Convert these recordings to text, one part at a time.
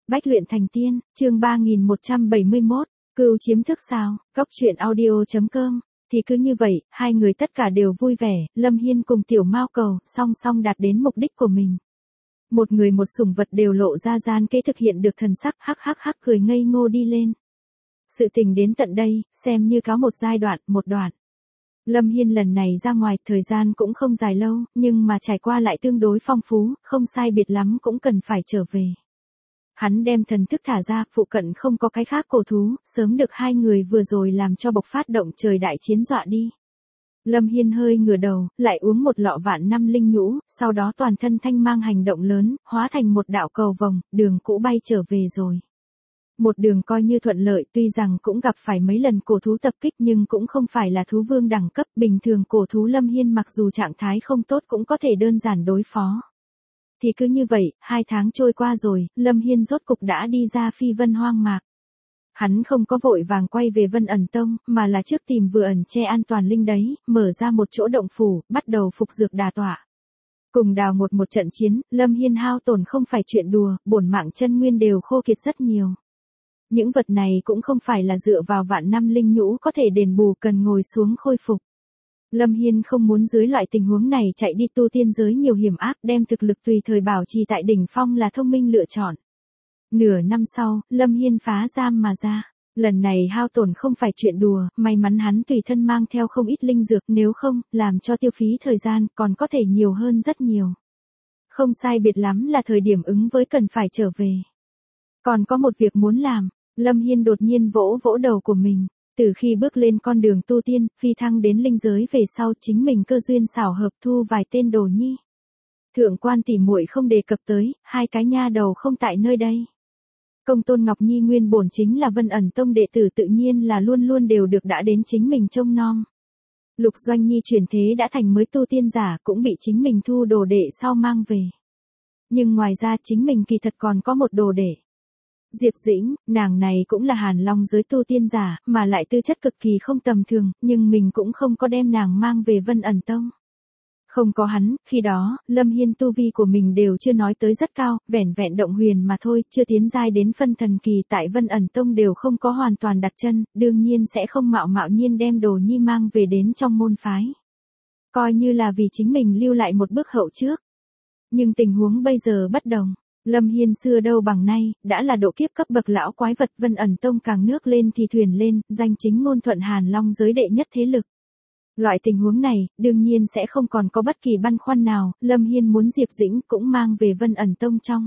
Bách luyện thành tiên, chương 3171, cừu chiếm thức sao, Cóc truyện audio.com. Thì cứ như vậy, hai người tất cả đều vui vẻ, Lâm Hiên cùng Tiểu Mao Cầu, song song đạt đến mục đích của mình. Một người một sủng vật đều lộ ra gian kế thực hiện được thần sắc, hắc hắc hắc cười ngây ngô đi lên. Sự tình đến tận đây, xem như có một giai đoạn, một đoạn. Lâm Hiên lần này ra ngoài, thời gian cũng không dài lâu, nhưng mà trải qua lại tương đối phong phú, không sai biệt lắm cũng cần phải trở về. Hắn đem thần thức thả ra, phụ cận không có cái khác cổ thú, sớm được hai người vừa rồi làm cho bộc phát động trời đại chiến dọa đi. Lâm Hiên hơi ngửa đầu, lại uống một lọ vạn năm linh nhũ, sau đó toàn thân thanh mang hành động lớn, hóa thành một đạo cầu vồng, đường cũ bay trở về rồi. Một đường coi như thuận lợi, tuy rằng cũng gặp phải mấy lần cổ thú tập kích nhưng cũng không phải là thú vương đẳng cấp, bình thường cổ thú Lâm Hiên mặc dù trạng thái không tốt cũng có thể đơn giản đối phó. Thì cứ như vậy, 2 tháng trôi qua rồi, Lâm Hiên rốt cục đã đi ra phi vân hoang mạc. Hắn không có vội vàng quay về Vân ẩn tông, mà là trước tìm vừa ẩn che an toàn linh đấy, mở ra một chỗ động phủ, bắt đầu phục dược đà tọa. Cùng đào một trận chiến, Lâm Hiên hao tổn không phải chuyện đùa, bổn mạng chân nguyên đều khô kiệt rất nhiều. Những vật này cũng không phải là dựa vào vạn năm linh nhũ có thể đền bù, cần ngồi xuống khôi phục. Lâm Hiên không muốn dưới loại tình huống này chạy đi tu tiên giới nhiều hiểm ác, đem thực lực tùy thời bảo trì tại đỉnh phong là thông minh lựa chọn. Nửa năm sau, Lâm Hiên phá giam mà ra. Lần này hao tổn không phải chuyện đùa, may mắn hắn tùy thân mang theo không ít linh dược, nếu không, làm cho tiêu phí thời gian còn có thể nhiều hơn rất nhiều. Không sai biệt lắm là thời điểm ứng với cần phải trở về. Còn có một việc muốn làm, Lâm Hiên đột nhiên vỗ vỗ đầu của mình. Từ khi bước lên con đường tu tiên, phi thăng đến linh giới về sau, chính mình cơ duyên xảo hợp thu vài tên đồ nhi. Thượng quan tỷ muội không đề cập tới, hai cái nha đầu không tại nơi đây. Công tôn Ngọc Nhi nguyên bổn chính là Vân ẩn tông đệ tử, tự nhiên là luôn luôn đều được đã đến chính mình trông nom. Lục Doanh Nhi chuyển thế đã thành mới tu tiên giả, cũng bị chính mình thu đồ đệ sau mang về. Nhưng ngoài ra chính mình kỳ thật còn có một đồ đệ. Diệp Dĩnh, nàng này cũng là Hàn Long giới tu tiên giả, mà lại tư chất cực kỳ không tầm thường, nhưng mình cũng không có đem nàng mang về Vân ẩn tông. Không có hắn, khi đó, Lâm Hiên tu vi của mình đều chưa nói tới rất cao, vẻn vẹn động huyền mà thôi, chưa tiến giai đến phân thần kỳ, tại Vân ẩn tông đều không có hoàn toàn đặt chân, đương nhiên sẽ không mạo nhiên đem đồ nhi mang về đến trong môn phái. Coi như là vì chính mình lưu lại một bước hậu trước. Nhưng tình huống bây giờ bất đồng. Lâm Hiên xưa đâu bằng nay, đã là độ kiếp cấp bậc lão quái vật, Vân ẩn tông càng nước lên thì thuyền lên, danh chính ngôn thuận Hàn Long giới đệ nhất thế lực. Loại tình huống này, đương nhiên sẽ không còn có bất kỳ băn khoăn nào, Lâm Hiên muốn Diệp Dĩnh cũng mang về Vân ẩn tông trong.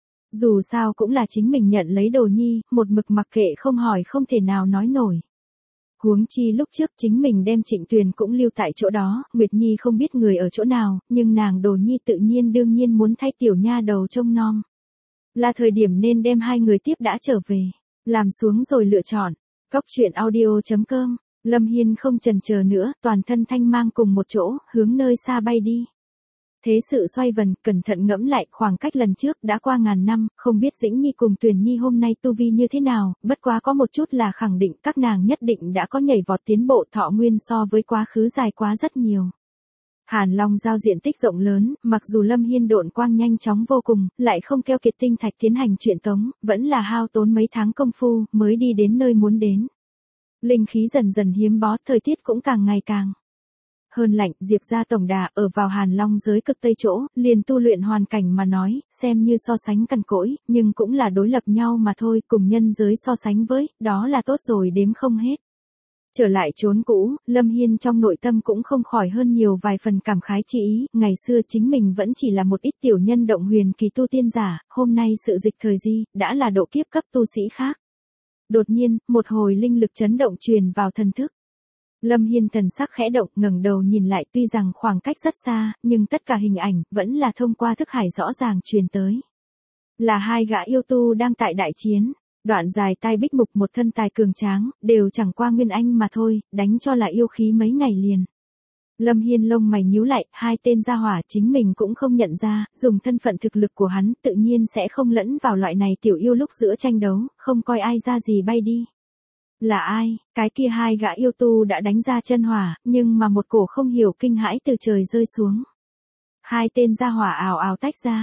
Dù sao cũng là chính mình nhận lấy đồ nhi, một mực mặc kệ không hỏi không thể nào nói nổi. Huống chi lúc trước chính mình đem Trịnh Tuyền cũng lưu tại chỗ đó, Nguyệt Nhi không biết người ở chỗ nào, nhưng nàng đồ nhi tự nhiên đương nhiên muốn thay tiểu nha đầu trông nom. Là thời điểm nên đem hai người tiếp đã trở về, làm xuống rồi lựa chọn. Cóc truyện audio.com. Lâm Hiên không chần chờ nữa, toàn thân thanh mang cùng một chỗ, hướng nơi xa bay đi. Thế sự xoay vần, cẩn thận ngẫm lại, khoảng cách lần trước đã qua ngàn năm, không biết Dĩnh Nhi cùng Tuyền Nhi hôm nay tu vi như thế nào, bất quá có một chút là khẳng định các nàng nhất định đã có nhảy vọt tiến bộ, thọ nguyên so với quá khứ dài quá rất nhiều. Hàn Long giao diện tích rộng lớn, mặc dù Lâm Hiên độn quang nhanh chóng vô cùng, lại không keo kiệt tinh thạch tiến hành truyền tống, vẫn là hao tốn mấy tháng công phu, mới đi đến nơi muốn đến. Linh khí dần dần hiếm bó, thời tiết cũng càng ngày càng hơn lạnh, Diệp gia tổng đà ở vào Hàn Long giới cực tây chỗ, liền tu luyện hoàn cảnh mà nói, xem như so sánh cằn cỗi, nhưng cũng là đối lập nhau mà thôi, cùng nhân giới so sánh với, đó là tốt rồi đếm không hết. Trở lại chốn cũ, Lâm Hiên trong nội tâm cũng không khỏi hơn nhiều vài phần cảm khái chi ý, ngày xưa chính mình vẫn chỉ là một ít tiểu nhân động huyền kỳ tu tiên giả, hôm nay sự dịch thời di, đã là độ kiếp cấp tu sĩ khác. Đột nhiên, một hồi linh lực chấn động truyền vào thần thức. Lâm Hiên thần sắc khẽ động, ngẩng đầu nhìn lại, tuy rằng khoảng cách rất xa, nhưng tất cả hình ảnh vẫn là thông qua thức hải rõ ràng truyền tới. Là hai gã yêu tu đang tại đại chiến, đoạn dài tai bích mục một thân tài cường tráng, đều chẳng qua nguyên anh mà thôi, đánh cho là yêu khí mấy ngày liền. Lâm Hiên lông mày nhíu lại, hai tên gia hỏa chính mình cũng không nhận ra, dùng thân phận thực lực của hắn tự nhiên sẽ không lẫn vào loại này tiểu yêu lúc giữa tranh đấu, không coi ai ra gì bay đi. Là ai? Cái kia hai gã yêu tu đã đánh ra chân hỏa, nhưng mà một cổ không hiểu kinh hãi từ trời rơi xuống. Hai tên gia hỏa ào ào tách ra,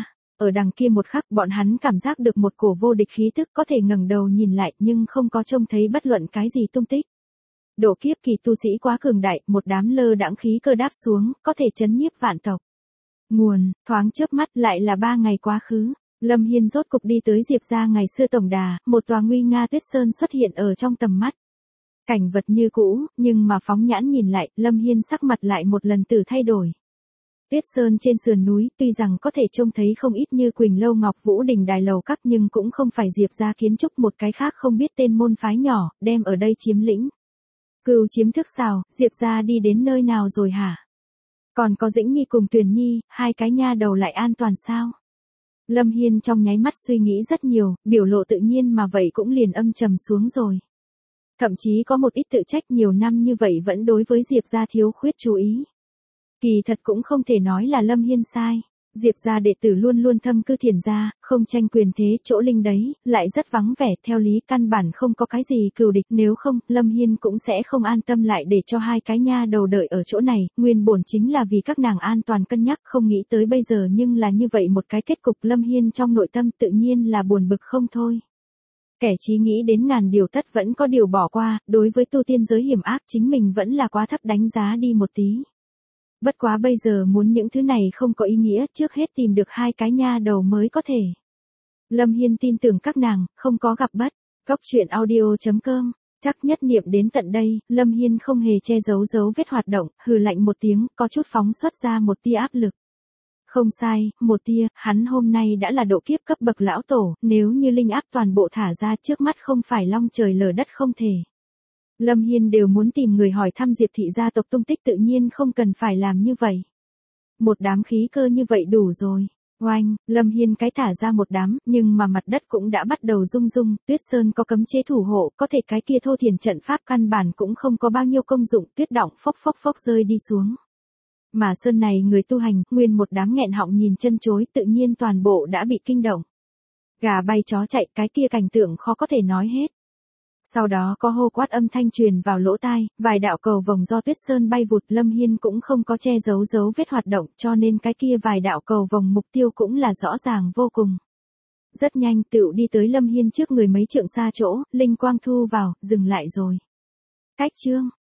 ở đằng kia một khắc bọn hắn cảm giác được một cổ vô địch khí tức, có thể ngẩng đầu nhìn lại nhưng không có trông thấy bất luận cái gì tung tích. Độ kiếp kỳ tu sĩ quá cường đại, một đám lơ đãng khí cơ đáp xuống, có thể chấn nhiếp vạn tộc. Nguồn, thoáng chớp mắt lại là 3 ngày quá khứ. Lâm Hiên rốt cục đi tới Diệp gia ngày xưa tổng đà, một tòa nguy nga tuyết sơn xuất hiện ở trong tầm mắt. Cảnh vật như cũ, nhưng mà phóng nhãn nhìn lại, Lâm Hiên sắc mặt lại một lần từ thay đổi. Tuyết sơn trên sườn núi, tuy rằng có thể trông thấy không ít như Quỳnh Lâu Ngọc Vũ Đình Đài Lầu Các nhưng cũng không phải Diệp gia kiến trúc một cái khác không biết tên môn phái nhỏ, đem ở đây chiếm lĩnh. Cừu chiếm thức sao, Diệp gia đi đến nơi nào rồi hả? Còn có Dĩnh Nhi cùng Tuyền Nhi, hai cái nha đầu lại an toàn sao? Lâm Hiên trong nháy mắt suy nghĩ rất nhiều, biểu lộ tự nhiên mà vậy cũng liền âm trầm xuống rồi. Thậm chí có một ít tự trách nhiều năm như vậy vẫn đối với Diệp gia thiếu khuyết chú ý. Kỳ thật cũng không thể nói là Lâm Hiên sai. Diệp gia đệ tử luôn luôn thâm cư thiền gia, không tranh quyền thế chỗ linh đấy, lại rất vắng vẻ, theo lý căn bản không có cái gì cừu địch, nếu không, Lâm Hiên cũng sẽ không an tâm lại để cho hai cái nha đầu đợi ở chỗ này, nguyên bổn chính là vì các nàng an toàn cân nhắc, không nghĩ tới bây giờ nhưng là như vậy một cái kết cục, Lâm Hiên trong nội tâm tự nhiên là buồn bực không thôi. Kẻ chí nghĩ đến ngàn điều tất vẫn có điều bỏ qua, đối với tu tiên giới hiểm ác chính mình vẫn là quá thấp đánh giá đi một tí. Bất quá bây giờ muốn những thứ này không có ý nghĩa, trước hết tìm được hai cái nha đầu mới có thể. Lâm Hiên tin tưởng các nàng, không có gặp bất. Cóc truyện audio.com. Chắc nhất niệm đến tận đây, Lâm Hiên không hề che giấu dấu vết hoạt động, hừ lạnh một tiếng, có chút phóng xuất ra một tia áp lực. Không sai, một tia, hắn hôm nay đã là độ kiếp cấp bậc lão tổ, nếu như linh áp toàn bộ thả ra trước mắt không phải long trời lở đất không thể. Lâm Hiên đều muốn tìm người hỏi thăm Diệp thị gia tộc tung tích, tự nhiên không cần phải làm như vậy. Một đám khí cơ như vậy đủ rồi. Oanh, Lâm Hiên cái thả ra một đám, nhưng mà mặt đất cũng đã bắt đầu rung rung, Tuyết Sơn có cấm chế thủ hộ, có thể cái kia thô thiền trận pháp căn bản cũng không có bao nhiêu công dụng, tuyết động phốc phốc phốc rơi đi xuống. Mà sơn này người tu hành, nguyên một đám nghẹn họng nhìn chân chối, tự nhiên toàn bộ đã bị kinh động. Gà bay chó chạy, cái kia cảnh tượng khó có thể nói hết. Sau đó có hô quát âm thanh truyền vào lỗ tai, vài đạo cầu vồng do Tuyết Sơn bay vụt, Lâm Hiên cũng không có che giấu dấu vết hoạt động, cho nên cái kia vài đạo cầu vồng mục tiêu cũng là rõ ràng vô cùng. Rất nhanh tựu đi tới Lâm Hiên trước người mấy trượng xa chỗ, linh quang thu vào, dừng lại rồi. Cách chương